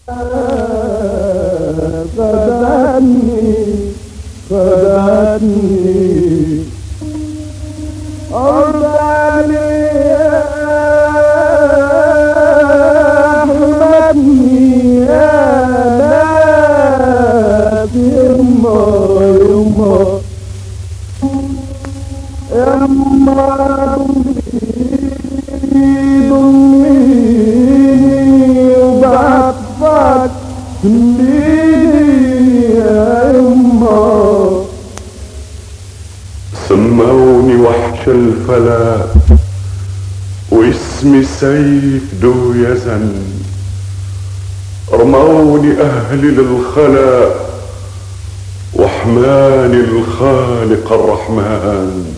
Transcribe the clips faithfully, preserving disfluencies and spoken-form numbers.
خدعني خدعني أرض علي أحمدني يا ناس يما يما يما ضميني وبعطفك سموني وحش الفلا واسمي سيف ذو يزن، رموني اهلي للخلا وحماني الخالق الرحمن.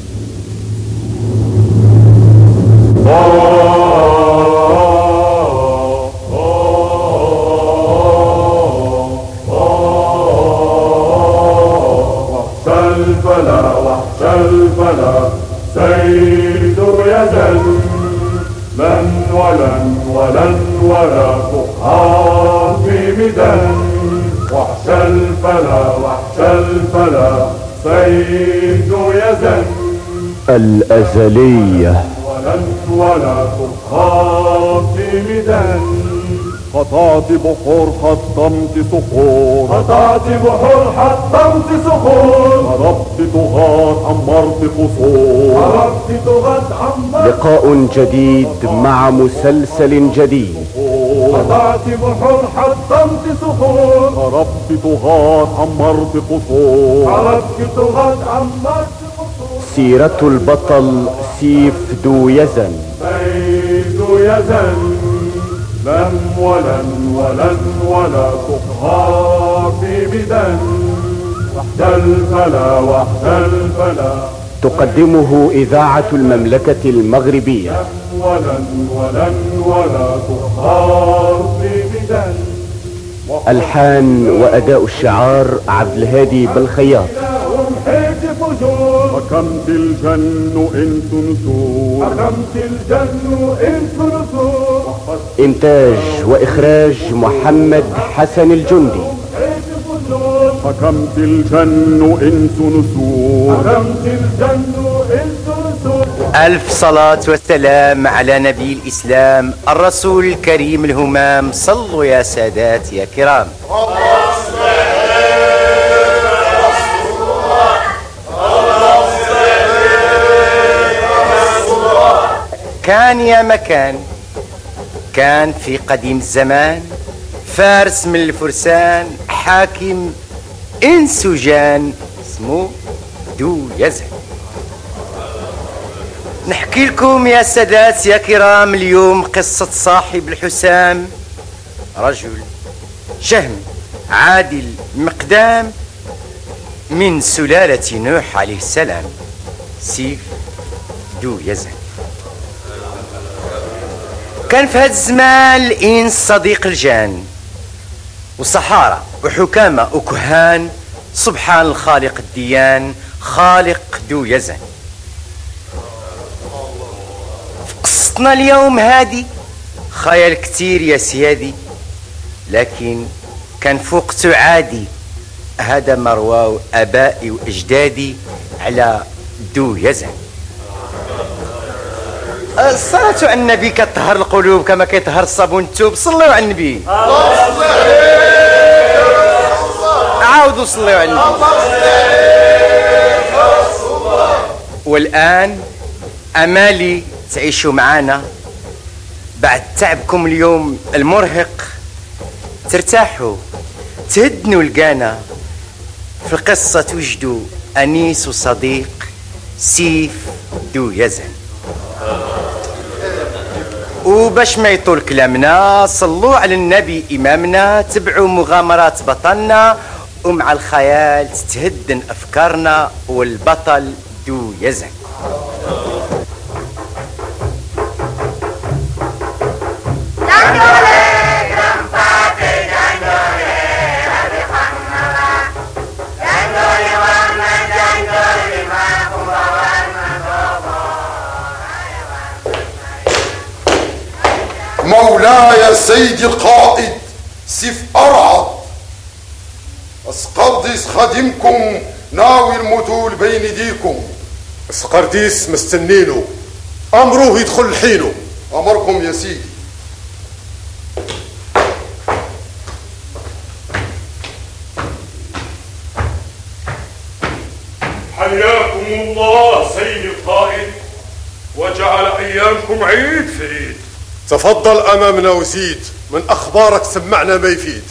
الفلا وحش الفلا سيد يزن، لن ولن ولن ولا فقهاء في مدن. وحش الفلا وحش الفلا سيد يزن، الأزلية ولن ولا فقهاء في مدن. قطعت بحور حطمت صخور، قطعت بحور حطمت صخور. ضربت طغاة عمرت قصور، ضربت طغاة عمرت. لقاء جديد مع مسلسل جديد. قطعت بحور حطمت صخور، ضربت طغاة عمرت قصور، ضربت طغاة عمرت قصور. سيرة البطل سيف ذو يزن، سيف ذو يزن، لن ولن ولن ولا تقهى في بدن. وحد الفلا وحد الفلا تقدمه إذاعة المملكة المغربية. لن ولن ولن ولا تقهى في بدن. ألحان وأداء الشعار عبد الهادي بالخياط. حكمت الجن انس نسور، حكمت الجن انس نسور. إنتاج وإخراج محمد حسن الجندي. حكمت الجن انس نسور، حكمت الجن انس نسور. ألف صلاة والسلام على نبي الإسلام الرسول الكريم الهمام. صلوا يا سادات يا كرام. كان يا مكان، كان في قديم الزمان فارس من الفرسان، حاكم انس وجان اسمه ذو يزن. نحكي لكم يا سادات يا كرام اليوم قصة صاحب الحسام، رجل شهم عادل مقدام من سلالة نوح عليه السلام، سيف ذو يزن. كان في هذا الزمان الإنس صديق الجان، وصحارى وحكامة وكهان، سبحان الخالق الديان خالق ذو يزن. في قصتنا اليوم هادي خيال كتير يا سيادي، لكن كان فوقته عادي. هذا مرواو أبائي وأجدادي على ذو يزن. الصلاة على النبي كتطهر القلوب كما كيطهر الصابون التوب. صلوا على النبي، عاودوا صلوا على النبي. والآن أمالي تعيشوا معنا بعد تعبكم اليوم المرهق، ترتاحوا تهدنوا لقانا في القصة، توجدوا أنيس وصديق سيف ذو يزن. وباش ما يطول كلامنا صلوا على النبي إمامنا، تبعوا مغامرات بطلنا، ومع الخيال تتهدن أفكارنا، والبطل ذو يزن. مولاي سيدي القائد سيف أرعد اسقرديس خادمكم ناوي المثول بين ايديكم. اسقرديس مستنينه، امروه يدخل الحينه. امركم يا سيدي. حياكم الله سيد القائد وجعل ايامكم عيد في عيد. تفضل امامنا وزيد، من اخبارك سمعنا ما يفيد.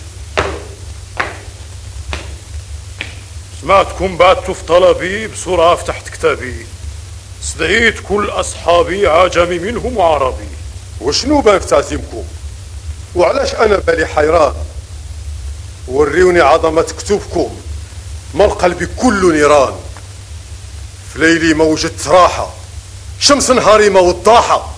سمعتكم بعتوا في طلبي بسرعة فتحت كتابي، استدعيت كل أصحابي عجمي منهم وعربي. وشنو بان في تعزيمكم؟ وعلاش أنا بالي حيران؟ وريوني عظمة كتبكم، ما القلب كله نيران. في ليلي ما وجدت راحة، شمس نهاري ما وضاحة،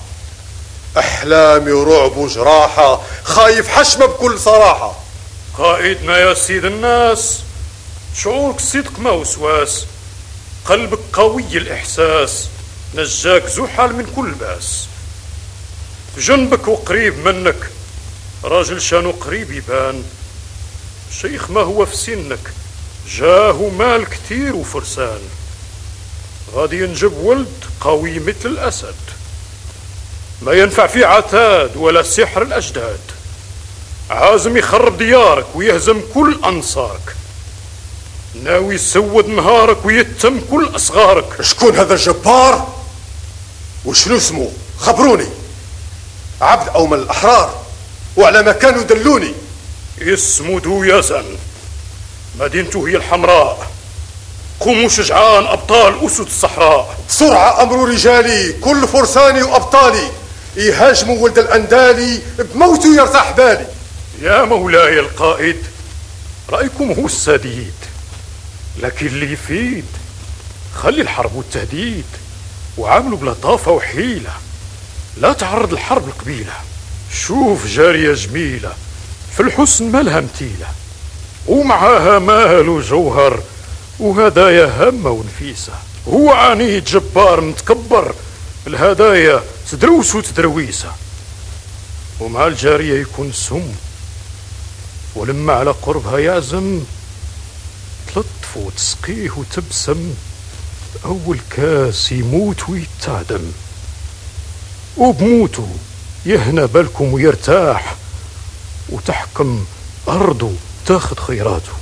أحلامي ورعب وجراحة، خايف حشمة بكل صراحة. قائدنا يا سيد الناس، شعورك صدق ما وسواس، قلبك قوي الإحساس، نجاك زحل من كل باس. في جنبك وقريب منك راجل شانو قريب يبان، شيخ ما هو في سنك، جاه مال كتير وفرسان، غادي ينجب ولد قوي مثل الأسد، ما ينفع فيه عتاد ولا سحر الأجداد، عازم يخرب ديارك ويهزم كل أنصارك، ناوي يسود نهارك ويتم كل أصغارك. شكون هذا الجبار؟ وشنو اسمه؟ خبروني. عبد أو من الأحرار؟ وعلى ما كانوا دلوني. اسمه ذو يزن، مدينته هي الحمراء، قوموا شجعان أبطال أسد الصحراء. بسرعة أمر رجالي كل فرساني وأبطالي، يهاجموا ولد الأندالي بموته يرتاح بالي. يا مولاي القائد، رأيكم هو السديد، لكن اللي يفيد خلي الحرب والتهديد، وعاملوا بلطافة وحيلة، لا تعرض الحرب القبيلة. شوف جارية جميلة في الحسن مالها متيلة، ومعاها مال وجوهر وهدايا هامة ونفيسة. هو عنيد جبار متكبر، الهدايا تدروس وتدرويسة، ومع الجارية يكون سم، ولما على قربها يعزم تلطف وتسقيه وتبسم، أول كاس يموت ويتعدم، وبموته يهنى بالكم ويرتاح، وتحكم أرضه تاخد خيراته.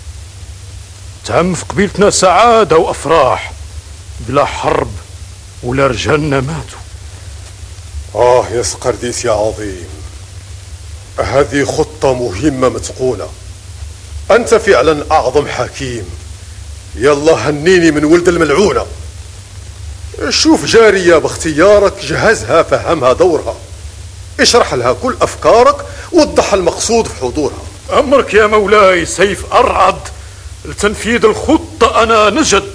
تعم في قبيلتنا سعادة وأفراح، بلا حرب ولا رجالنا ماتوا. آه يا سقرديس يا عظيم، هذه خطة مهمة متقونة، أنت فعلا أعظم حكيم. يلا هنيني من ولد الملعونة. شوف جارية باختيارك، جهزها فهمها دورها، اشرح لها كل أفكارك، وضح المقصود في حضورها. أمرك يا مولاي سيف أرعد، لتنفيذ الخطة أنا نجد.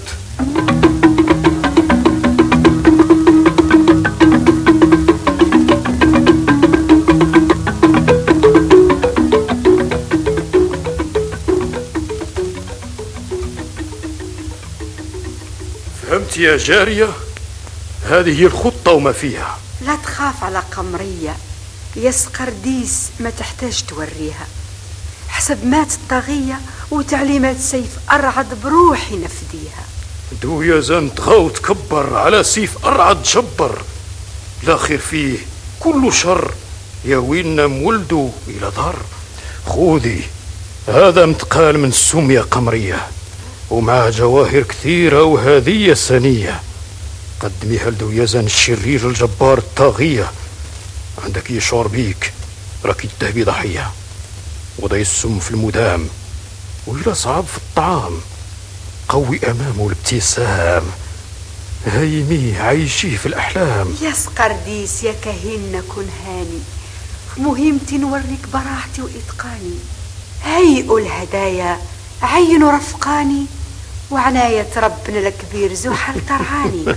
فهمت يا جارية؟ هذه هي الخطة وما فيها. لا تخاف على قمرية يا سقرديس، ما تحتاج توريها، حسب مات الطاغية وتعليمات سيف أرعد بروحي نفديها. دو يا زن تغاو تكبر على سيف أرعد جبر، لا خير فيه كل شر، يا ويلنا مولده إلى ضر. خذي هذا متقال من السم يا قمرية، ومعه جواهر كثيرة وهدية سنية، قدميها لدو يزن الشرير الجبار الطاغية، عندك يشعر بيك راكي تهبي ضحية، وضعي السم في المدام، وإلى صعب في الطعام، قوي أمامه الابتسام، هيميه عيشيه في الأحلام. يا سقرديس يا كهن كن هاني، مهمتي نوريك براحتي وإتقاني، هيئوا الهدايا عينوا رفقاني، وعناية ربنا الكبير زحل ترعاني.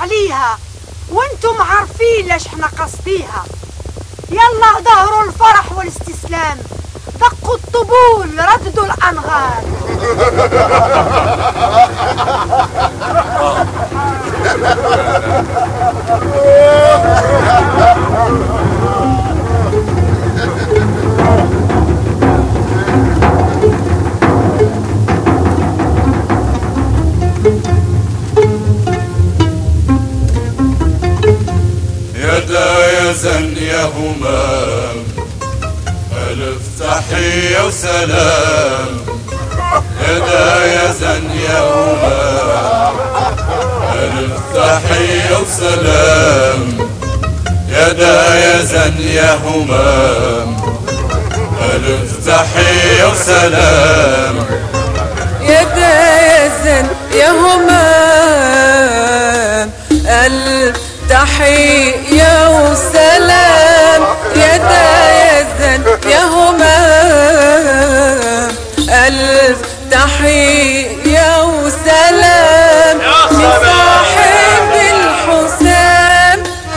عليها، وانتم عارفين ليش احنا قصديها. يلا ظهروا الفرح والاستسلام، دقوا الطبول، رددوا الأنغام. يا زن يا همام، ألف تحية وسلام. يدا يا زن يا همام، ألف تحية وسلام. يدا يا زن يا همام، ألف تحية وسلام. يدا يا زن يا همام، ألف تحية وسلام. يدا يا زن يا همام، ألف تحية وسلام. من صاحب الحسام،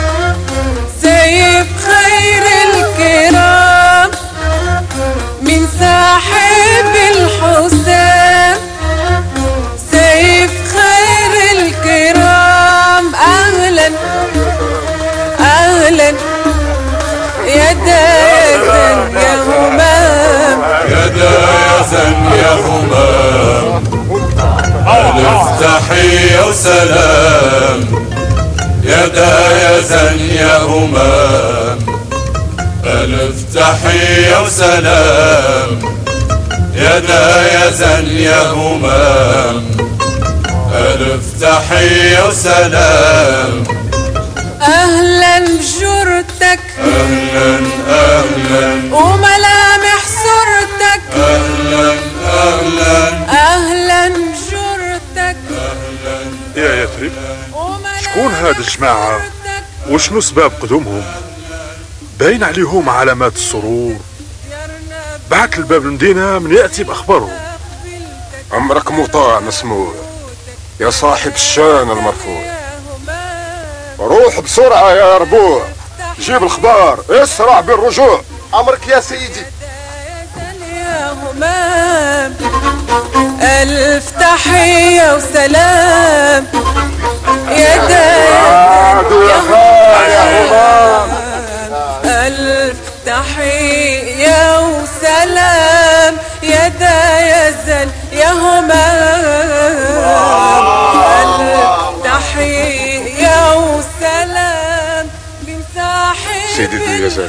سيف خير الكرام. من صاحب الحسام، سيف خير الكرام. أهلا أهلا يدا يا زن يا همام. يدا يا زن يا همام، ألف تحية وسلام. يدا يا زن يا همام، ألف تحية وسلام. يدا يا زن يا همام، ألف تحية وسلام. أهلا بجرتك، أهلا أهلا وملامح صورتك. أهلا أهلا أهلا بجرتك، يا يثرب، شكون هاد الجماعة وشنو سباب قدومهم؟ باين عليهم علامات السرور. بعت الباب المدينة من يأتي بأخبارهم. أمرك مطاع مسموع يا صاحب الشان المرفوع. روح بسرعة يا ربوع، جيب الخبار، اسرع بالرجوع. أمرك يا سيدي. يا همام، ألف تحية وسلام. يدا يا همام، ألف تحية وسلام. يدا يا زن يا همام، ألف تحية وسلام. من صاحب سيدي ذو يزال،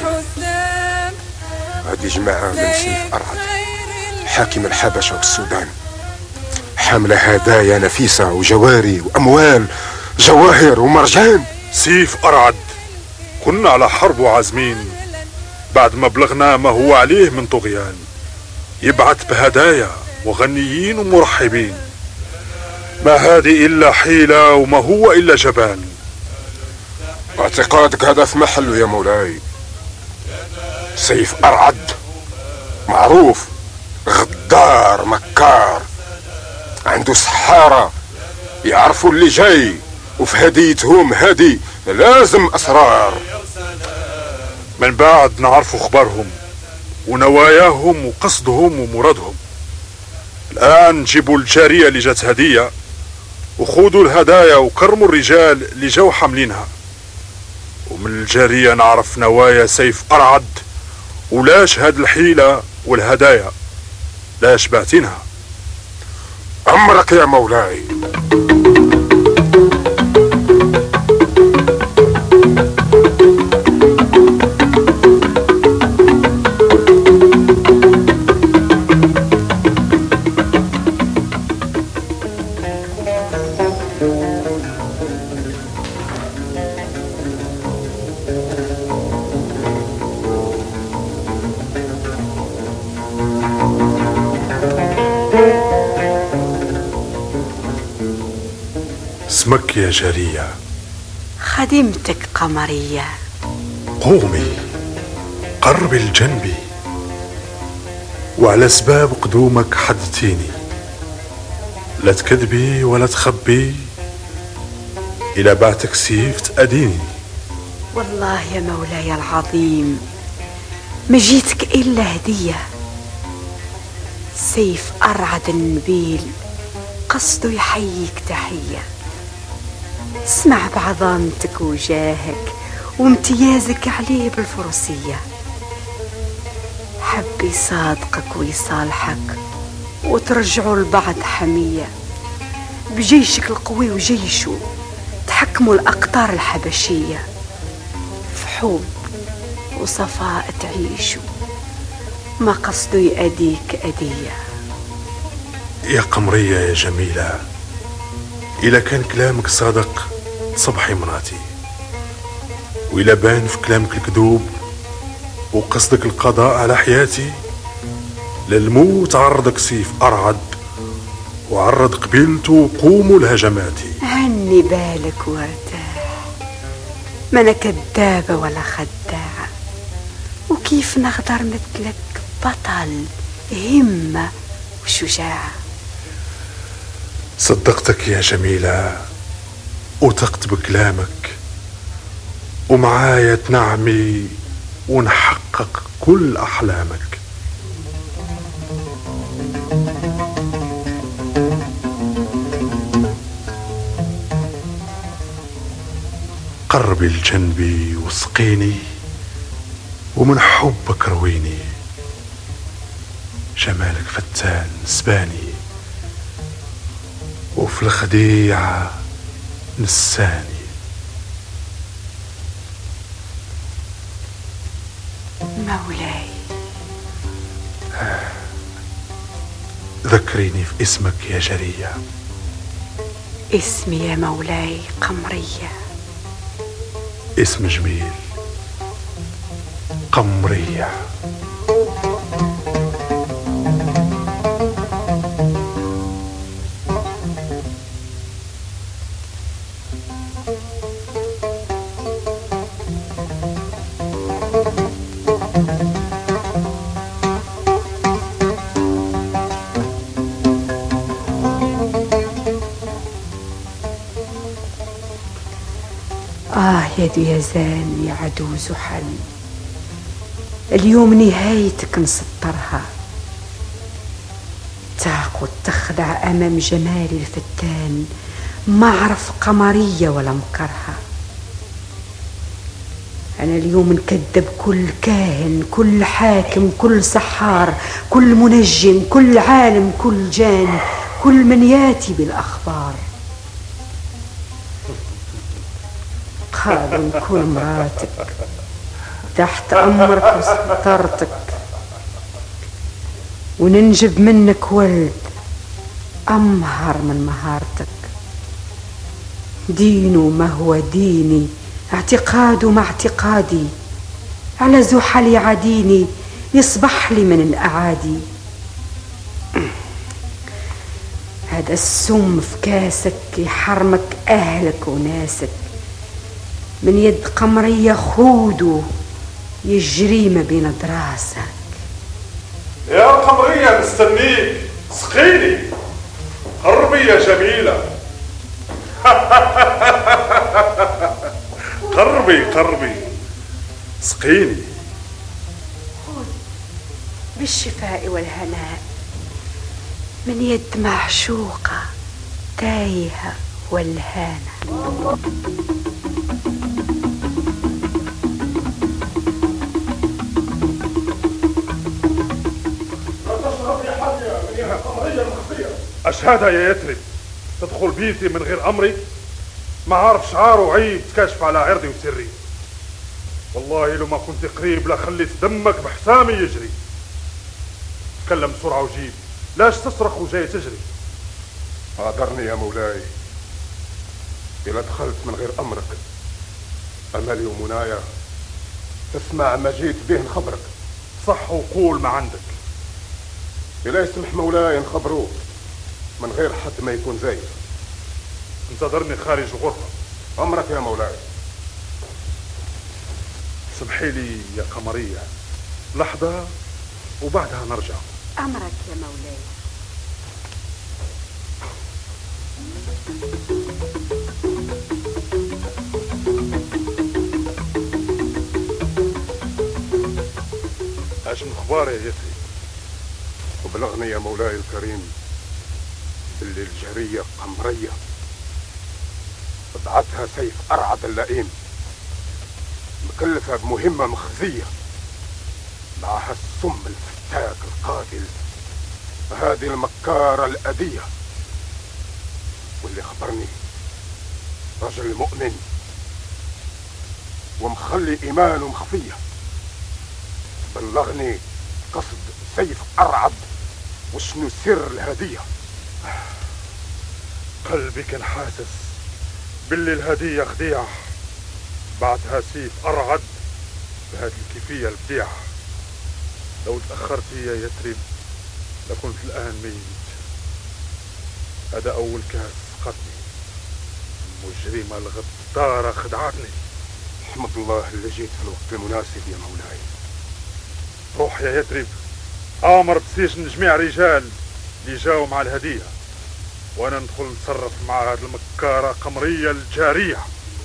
هذه جماعة من سيف أرعد حاكم الحبشة والسودان، حاملة هدايا نفيسة وجواري وأموال، جواهر ومرجان. سيف أرعد، كنا على حرب وعازمين، بعد ما بلغنا ما هو عليه من طغيان، يبعث بهدايا وغنيين ومرحبين. ما هذه إلا حيلة وما هو إلا جبان. اعتقادك هذا في محله يا مولاي. سيف أرعد معروف غدار مكار، عنده سحارة يعرفوا اللي جاي، وفي هديتهم هدي لازم أسرار. من بعد نعرفوا اخبارهم ونواياهم وقصدهم ومرادهم. الآن جيبوا الجارية اللي جات هدية، وخذوا الهدايا وكرموا الرجال اللي جاو حاملينها. ومن الجارية نعرف نوايا سيف أرعد، ولاش هاد الحيلة والهدايا لاش بعتينها. أمرك يا مولاي. اسمك يا جارية؟ خدمتك قمرية. قومي قربي لجنبي، وعلى اسباب قدومك حدتيني، لا تكذبي ولا تخبي، إلى بعتك سيف تأديني. والله يا مولاي العظيم ما جيتك إلا هدية. سيف أرعد النبيل قصده يحييك تحية. اسمع بعظمتك وجاهك وامتيازك عليه بالفروسية. حب يصادقك ويصالحك وترجعوا لبعض حمية. بجيشك القوي وجيشه تحكموا الأقطار الحبشية. في حب وصفاء تعيشوا ما قصده يأديك أدية. يا قمرية يا جميلة، إلا كان كلامك صادق تصبحي مراتي، وإلا بان في كلامك الكذوب وقصدك القضاء على حياتي للموت عرضك سيف أرعد وعرض قبيلته وقوموا لهجماتي. هني بالك وارتاح، ما أنا كذابة ولا خداعة، وكيف نقدر مثلك بطل همة وشجاعة. صدقتك يا جميلة وثقت بكلامك، ومعايا تنعمي ونحقق كل أحلامك. قربي لجنبي وسقيني ومن حبك رويني. جمالك فتان سباني وفي الخديعة نساني. مولاي ذكريني في اسمك يا جرية. اسمي يا مولاي قمرية. اسم جميل قمرية. آه يا ديازان يا عدو زحل، اليوم نهايتك نسطرها. تعقد تخدع أمام جمال الفتان، ما عرف قمرية ولا مكرها. أنا اليوم نكذب كل كاهن، كل حاكم، كل سحار، كل منجم، كل عالم، كل جان، كل من ياتي بالأخبار. قالوا نكون مراتك تحت أمرك وسطرتك، وننجب منك ولد أمهر من مهارتك. دينه ما هو ديني، اعتقاده مع اعتقادي. على زحل يعاديني يصبح لي من الأعادي. هذا السم في كاسك يحرمك أهلك وناسك. من يد قمرية خوده يجري ما بين دراسك. يا قمرية مستنيك، سقيني. قربي يا جميلة. قربي قربي سقيني. خذ بالشفاء والهناء من يد معشوقة تايهة والهانة. أشهد يا يثرب تدخل بيتي من غير أمري؟ ما عارف شعار وعيب تكشف على عرضي وسري. والله لو ما كنت قريب لخليت دمك بحسامي يجري. تكلم بسرعة وجيب، لاش تصرخ وجاي تجري؟ اعذرني يا مولاي إذا دخلت من غير أمرك. أملي ومنايا تسمع ما جيت به نخبرك. صح وقول ما عندك. إلا يسمح مولاي نخبروك من غير حد ما يكون زايد. انتظرني خارج الغرفة. أمرك يا مولاي. سمحي لي يا قمرية لحظة وبعدها نرجع. أمرك يا مولاي. أشن أخبار يا يثرب؟ وبلغني يا مولاي الكريم اللي الجارية قمرية بعتها سيف أرعد اللئيم مكلفة بمهمة مخزية معها السم الفتاك القاتل هذه المكارة الأذية، واللي خبرني رجل مؤمن ومخلي إيمانه مخفية. بلغني قصد سيف أرعد وشنو سر الهدية. قلبي كان حاسس باللي الهدية خديعة بعدها سيف أرعد بهذه الكيفية البديعة. لو تأخرتي يا يثرب لكنت الآن ميت. هذا أول كاس سقطني، المجرمة الغدارة خدعتني. احمد الله اللي جيت في الوقت المناسب يا مولاي. روح يا يثرب، آمر بسجن جميع رجال اللي جاوا مع الهدية، وأنا ندخل نتصرف مع هذه المكارة قمرية الجارية.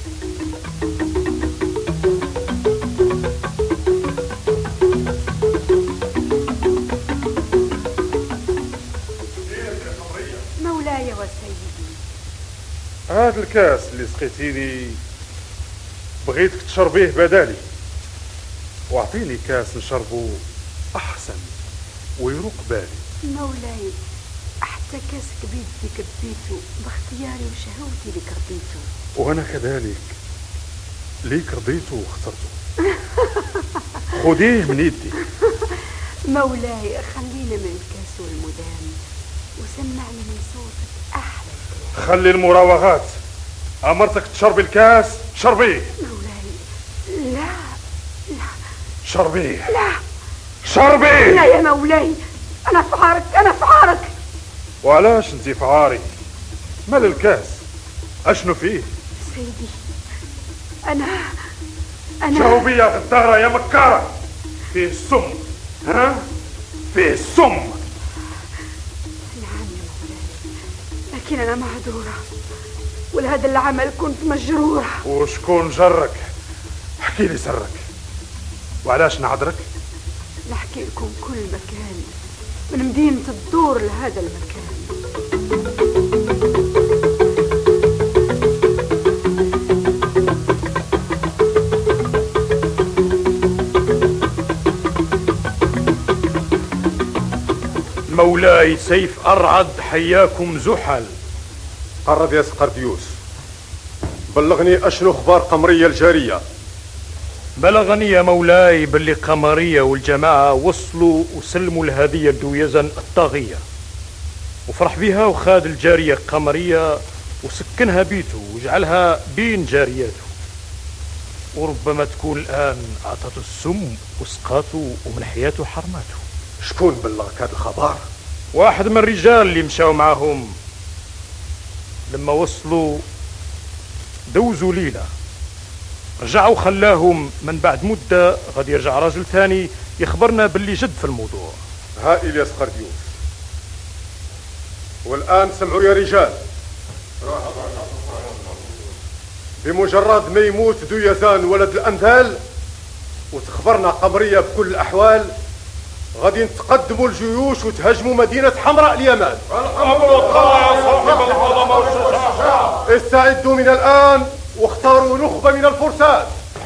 مولاي وسيدي، هذا الكاس اللي سقيتيني بغيتك تشربيه بدالي، واعطيني كاس نشربه احسن ويروق بالي. مولاي حتى كاسك بيدي كبيته باختياري وشهوتي لك رضيته، وانا كذلك ليك رضيته واخترته. خذيه من يدي. مولاي خلينا من الكاس والمدام وسمعنا من صوتك احلى الكلام. خلي المراوغات، امرتك تشربي الكاس شربيه. مولاي لا لا شربيه. لا شربيه. لا يا مولاي، انا في عارك انا في عارك. وعلاش انت في عاري؟ مال الكاس اشنو فيه؟ سيدي انا انا شربي يا غدارة يا مكارة، فيه السم. ها فيه السم. نعم يا مولاي، لكن انا معذورة ولهذا العمل كنت مجرورة. وشكون جرك؟ احكي لي سرك. وعلاش نعذرك؟ نحكي لكم كل مكان من مدينة الدور لهذا المكان. مولاي سيف أرعد حياكم زحل. قرب يا سقرديوس، بلغني اشنو اخبار قمرية الجارية. بلغني يا مولاي باللي قمرية والجماعة وصلوا وسلموا الهدية لدويزن الطاغية، وفرح بها وخاد الجارية قمرية وسكنها بيته وجعلها بين جارياته، وربما تكون الآن أعطته السم وسقاته ومن حياته حرماته. شكون بلغك هذا الخبر؟ واحد من الرجال اللي مشاو معهم. لما وصلوا دوزوا ليلة، رجعوا خلاهم من بعد مدة غادي يرجع راجل ثاني يخبرنا باللي جد في الموضوع. هائل يا سقرديوس. والآن سمعوا يا رجال، بمجرد ما يموت دويزان ولد الأنذال وتخبرنا قمرية بكل الأحوال، غادي نتقدموا الجيوش وتهاجموا مدينة حمراء اليمن. الأمر والطاعة يا صاحب العظمة والشجاعة. استعدوا من الآن واختاروا نخبة من الفرسان.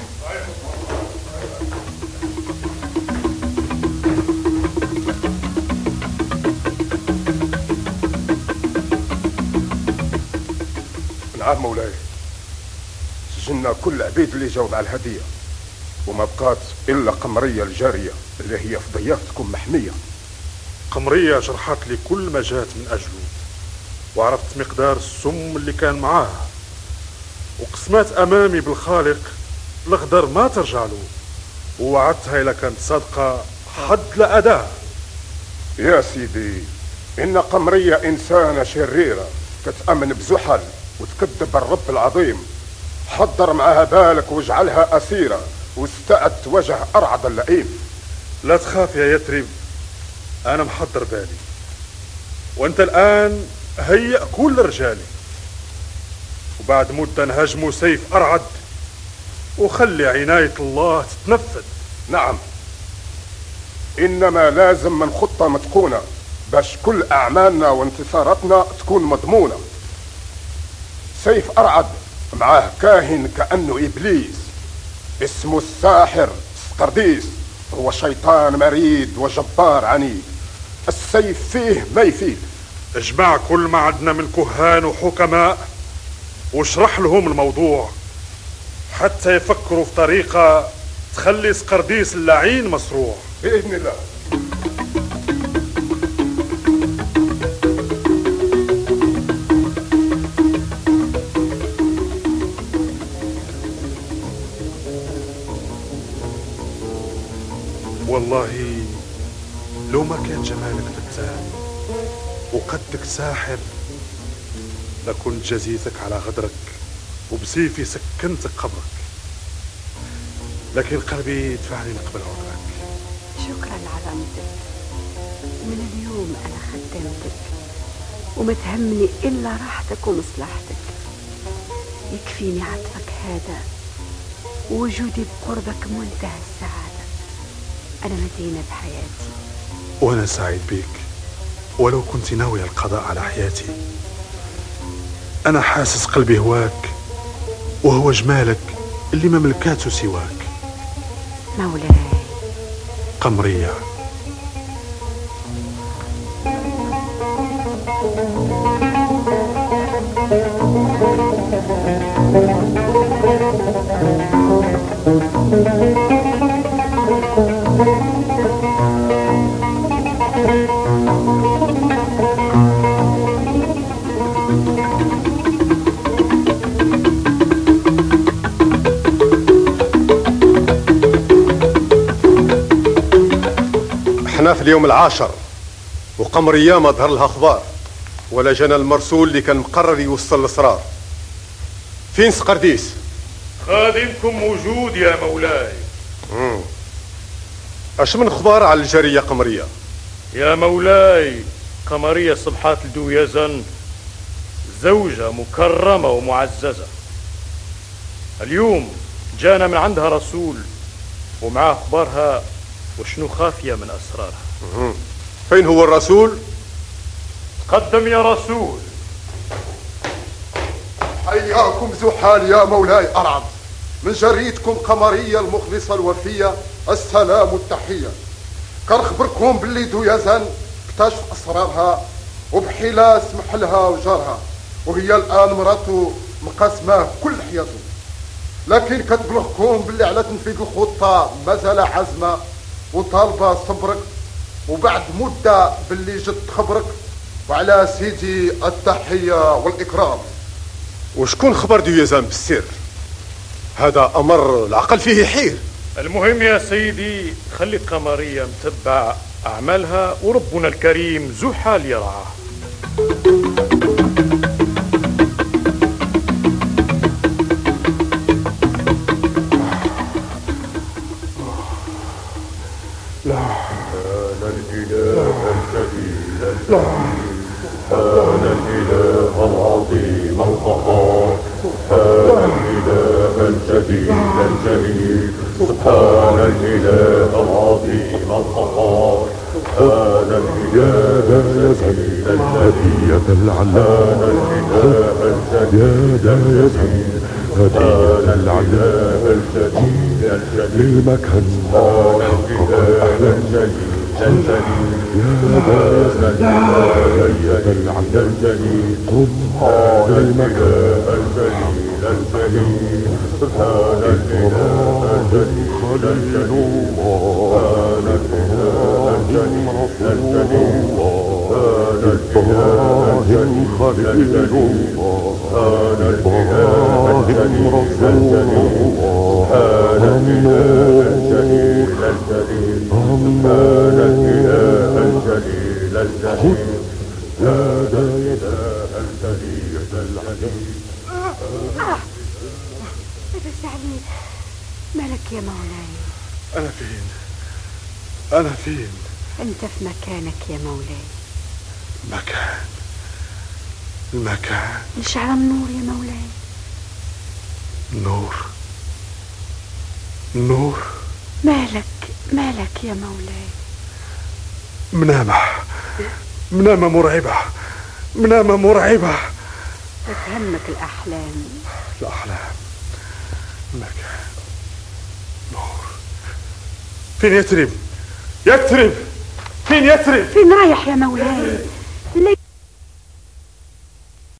نعم مولاي، سجلنا كل العبيد اللي جاوا مع الهدية، وما بقات إلا قمرية الجارية اللي هي في ضيافتكم محمية. قمرية شرحت لي كل ما جات من أجله، وعرفت مقدار السم اللي كان معاها، وقسمات أمامي بالخالق الغدر ما ترجع له، ووعدتها إلا كانت صادقة حد لأداها. يا سيدي، إن قمرية إنسانة شريرة تتأمن بزحل وتكذب الرب العظيم. حضر معها بالك واجعلها أسيرة واستعد وجه أرعد اللئيم. لا تخاف يا يثرب، أنا محضر بالي، وأنت الآن هيئ كل رجالي، وبعد مدة نهاجموا سيف أرعد وخلي عناية الله تتنفذ. نعم، إنما لازم من خطة متقونة باش كل أعمالنا وانتصاراتنا تكون مضمونة. سيف أرعد معاه كاهن كأنه إبليس اسمه الساحر سقرديس، هو شيطان مريد وجبار عنيد. السيف فيه ما يفيد. اجمع كل ما عندنا من كهان وحكماء واشرح لهم الموضوع حتى يفكروا في طريقة تخلي سقرديس اللعين مصروع بإذن الله. والله لو ما كان جمالك فتان وقدك ساحر لكنت جزيتك على غدرك وبسيفي سكنتك قبرك، لكن قلبي دفعني نقبل عذرك. شكرا على رمزك. من اليوم أنا خدمتك وما تهمني إلا راحتك ومصلحتك. يكفيني عطفك هذا ووجودي بقربك منتهى السعادة. أنا مدينة بحياتي وأنا سعيد بيك ولو كنت ناوية القضاء على حياتي. أنا حاسس قلبي هواك وهو جمالك اللي ما ملكاته سواك. مولاي قمرية. احنا في اليوم العاشر وقمرية ما ظهر لها اخبار ولا جانا المرسول اللي كان مقرر يوصل الاسرار. فين سقرديس؟ خادمكم موجود يا مولاي. مم. اش من اخبار على الجارية قمرية؟ يا مولاي قمرية صبحات الدويزن زوجة مكرمة ومعززة. اليوم جانا من عندها رسول ومعاه اخبارها وشنو خافية من اسرارها. مم. فين هو الرسول؟ تقدم يا رسول. حياكم زحال يا مولاي أرعد، من جريتكم قمرية المخلصة الوفية السلام والتحية. كنخبركم باللي دويزن اكتشف أسرارها وبحيلة سمح لها وجارها، وهي الآن مراتو مقاسمة كل حياته. لكن كتبلغكم باللي على تنفيذ الخطة مازال عزمة وطالبة صبرك، وبعد مدة باللي جد خبرك، وعلى سيدي التحية والإكرام. وشكون خبر دويزان بالسر؟ هذا أمر العقل فيه يحير. المهم يا سيدي خلي قمرية متبع أعمالها وربنا الكريم زحال يرعاه. لا هذا الإله الجليل الجليل، هذا الإله العظيم القهار، هذا الإله الجليل الجليل، سبحان الإله العظيم القهار، هذا الإله الجليل الجليل، هذا الإله الجليل الجليل، هذا الإله الجليل الجليل، لمكان حق الأحلام يا هذا الإله الجليل، سبحان المكان الجليل الجليل، سبحان الإله الجليل الجليل، سبحان الإله الجليل الجليل، إبراهيم خليل الله، إبراهيم رسول الله، النور الجليل الجليل، النور الإله الجليل الجليل، يا داية الجليل الجليل. بس علي مالك يا مولاي؟ أنا فين؟ أنا فين؟ أنت في مكانك يا مولاي. مكان المكان نشعل النور يا مولاي. نور نور مالك مالك يا مولاي؟ منامة منامة مرعبة، منامة مرعبة. تفهمك الأحلام. الأحلام مكان نور. فين يثرب؟ يثرب فين يثرب؟ فين رايح يا مولاي؟